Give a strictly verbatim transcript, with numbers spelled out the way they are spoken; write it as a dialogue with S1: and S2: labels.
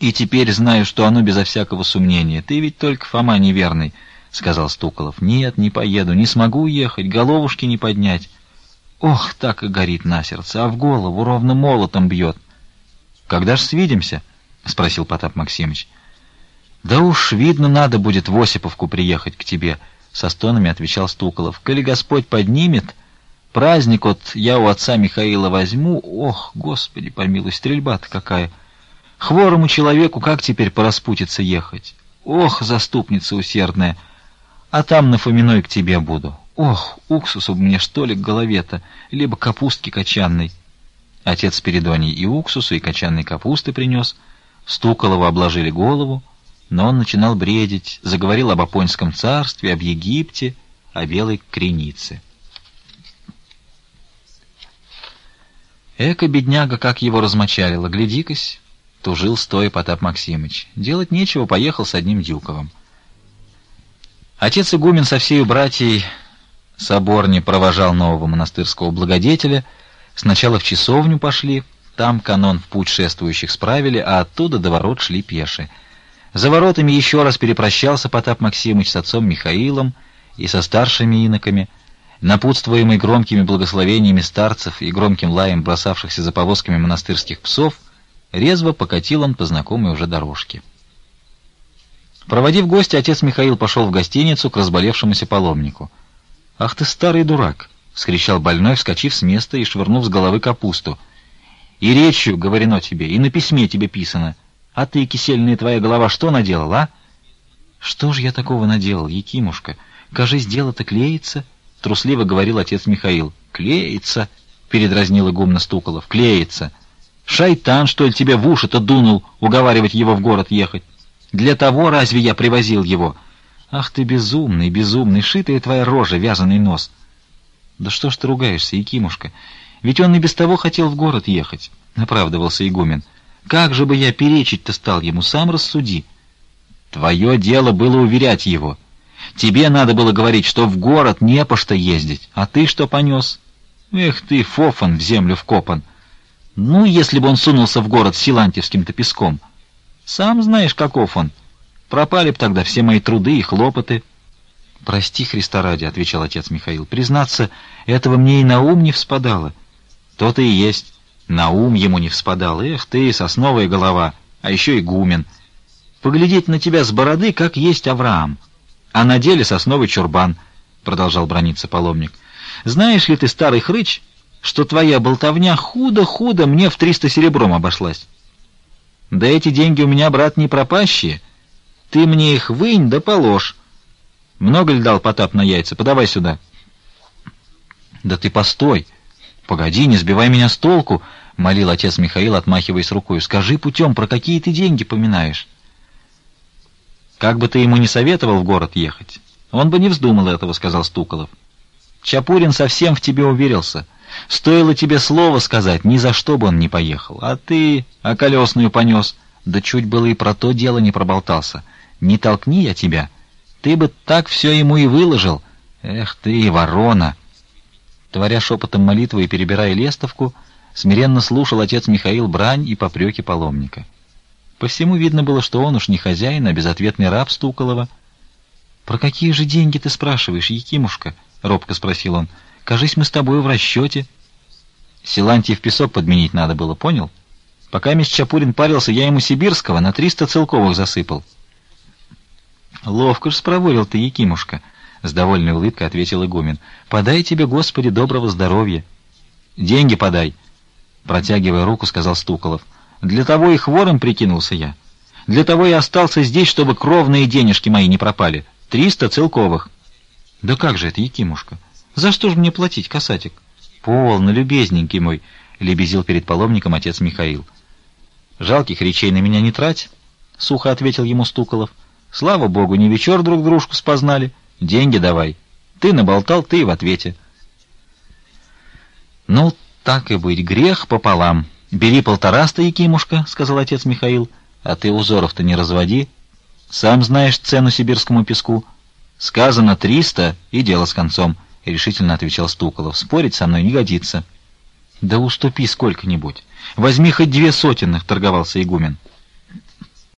S1: И теперь знаю, что оно безо всякого сомнения. Ты ведь только Фома неверный, — сказал Стуколов. — Нет, не поеду, не смогу уехать, головушки не поднять. Ох, так и горит на сердце, а в голову ровно молотом бьет. — Когда ж свидимся? — спросил Потап Максимыч. — Да уж, видно, надо будет в Осиповку приехать к тебе, — со стонами отвечал Стуколов. — Коли Господь поднимет, праздник вот я у отца Михаила возьму. Ох, Господи помилуй, стрельба-то какая! Хворому человеку как теперь по распутице ехать? Ох, заступница усердная! А там на Фоминой к тебе буду. Ох, уксусу мне что ли к голове-то, либо капустки качанной. Отец Спиридоний и уксусу, и качанной капусты принес. Стуколову обложили голову, но он начинал бредить, заговорил об Апонском царстве, об Египте, о белой кренице. Эка, бедняга, как его размочалило, гляди-кась, тужил стоя Потап Максимыч. Делать нечего, поехал с одним Дюковым. Отец игумен со всею братьей соборни провожал нового монастырского благодетеля. Сначала в часовню пошли, там канон в путь шествующих справили, а оттуда до ворот шли пеши. За воротами еще раз перепрощался Потап Максимыч с отцом Михаилом и со старшими иноками. Напутствуемый громкими благословениями старцев и громким лаем бросавшихся за повозками монастырских псов, резво покатил он по знакомой уже дорожке. Проводив гостя, отец Михаил пошел в гостиницу к разболевшемуся паломнику. — Ах ты, старый дурак! — вскричал больной, вскочив с места и швырнув с головы капусту. — И речью говорено тебе, и на письме тебе писано. А ты, кисельная твоя голова, что наделал, а? — Что ж я такого наделал, Якимушка? Кажись, дело-то клеится, — трусливо говорил отец Михаил. — Клеится, — передразнил игумна Стуколов, — клеится. Шайтан, что ли, тебе в уши-то дунул уговаривать его в город ехать? Для того разве я привозил его? Ах ты безумный, безумный, шитая твоя рожа, вязаный нос. Да что ж ты ругаешься, Якимушка? Ведь он и без того хотел в город ехать, — оправдывался игумен. Как же бы я перечить-то стал ему, сам рассуди. Твое дело было уверять его. Тебе надо было говорить, что в город не по что ездить, а ты что понес? Эх ты, фофан, в землю вкопан. Ну, если бы он сунулся в город с силантьевским-то песком. Сам знаешь, каков он. Пропали б тогда все мои труды и хлопоты. — Прости, Христа ради, — отвечал отец Михаил. — Признаться, этого мне и на ум не вспадало. — То-то и есть. На ум ему не вспадало. Эх ты, сосновая голова, а еще игумен. Поглядеть на тебя с бороды, как есть Авраам. А на деле сосновый чурбан, — продолжал браниться паломник. — Знаешь ли ты, старый хрыч, что твоя болтовня худо-худо мне в триста серебром обошлась? Да эти деньги у меня, брат, не пропащие. Ты мне их вынь да положь. Много ли дал Потап на яйца? Подавай сюда. Да ты постой. Погоди, не сбивай меня с толку, — молил отец Михаил, отмахиваясь рукой. Скажи путем, про какие ты деньги поминаешь? Как бы ты ему не советовал в город ехать, он бы не вздумал этого, — сказал Стуколов. Чапурин совсем в тебе уверился. Стоило тебе слово сказать, ни за что бы он не поехал. А ты околесную понес. Да чуть было и про то дело не проболтался. Не толкни я тебя. Ты бы так все ему и выложил. Эх ты, ворона! Творя шепотом молитвы и перебирая лестовку, смиренно слушал отец Михаил брань и попреки паломника. По всему видно было, что он уж не хозяин, а безответный раб Стуколова. — Про какие же деньги ты спрашиваешь, Якимушка? — робко спросил он. — Кажись, мы с тобой в расчете. Силантьев песок подменить надо было, понял? Пока мисс Чапурин парился, я ему сибирского на триста целковых засыпал. — Ловко ж спроворил ты, Якимушка, — с довольной улыбкой ответил игумен. — Подай тебе, Господи, доброго здоровья. — Деньги подай, — протягивая руку, сказал Стуколов. — Для того и хворым прикинулся я. Для того и остался здесь, чтобы кровные денежки мои не пропали. Триста целковых. — Да как же это, Якимушка? За что же мне платить, касатик? — Полно, любезненький мой, — лебезил перед паломником отец Михаил. — Жалких речей на меня не трать, — сухо ответил ему Стуколов. — Слава богу, не вечер друг дружку спознали. Деньги давай. Ты наболтал, ты и в ответе. — Ну, так и быть, грех пополам. Бери полтораста, Якимушка, — сказал отец Михаил, — а ты узоров-то не разводи. Сам знаешь цену сибирскому песку. Сказано триста, и дело с концом, — решительно отвечал Стуколов. — Спорить со мной не годится. — Да уступи сколько-нибудь. Возьми хоть две сотенных, — торговался игумен.